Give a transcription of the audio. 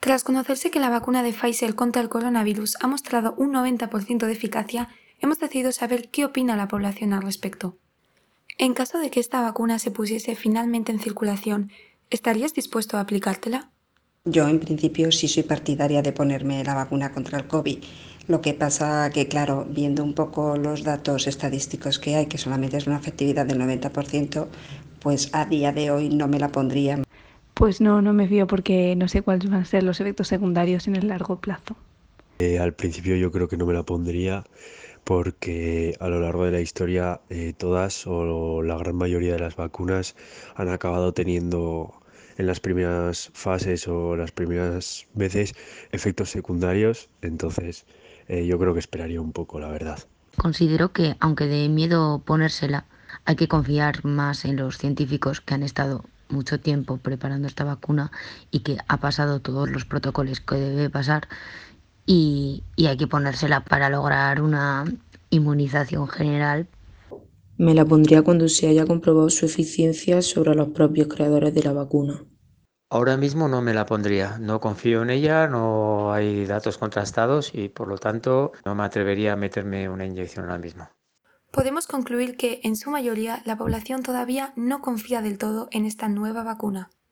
Tras conocerse que la vacuna de Pfizer contra el coronavirus ha mostrado un 90% de eficacia, hemos decidido saber qué opina la población al respecto. En caso de que esta vacuna se pusiese finalmente en circulación, ¿estarías dispuesto a aplicártela? Yo, en principio, sí soy partidaria de ponerme la vacuna contra el COVID. Lo que pasa que, claro, viendo un poco los datos estadísticos que hay, que solamente es una efectividad del 90%, pues a día de hoy no me la pondría. Pues no, no me fío porque no sé cuáles van a ser los efectos secundarios en el largo plazo. Al principio yo creo que no me la pondría porque a lo largo de la historia todas o la gran mayoría de las vacunas han acabado teniendo en las primeras fases o las primeras veces efectos secundarios, entonces yo creo que esperaría un poco, la verdad. Considero que, aunque dé miedo ponérsela, hay que confiar más en los científicos que han estado mucho tiempo preparando esta vacuna y que ha pasado todos los protocolos que debe pasar y hay que ponérsela para lograr una inmunización general. Me la pondría cuando se haya comprobado su eficiencia sobre los propios creadores de la vacuna. Ahora mismo no me la pondría, no confío en ella, no hay datos contrastados y por lo tanto no me atrevería a meterme una inyección ahora mismo. Podemos concluir que, en su mayoría, la población todavía no confía del todo en esta nueva vacuna.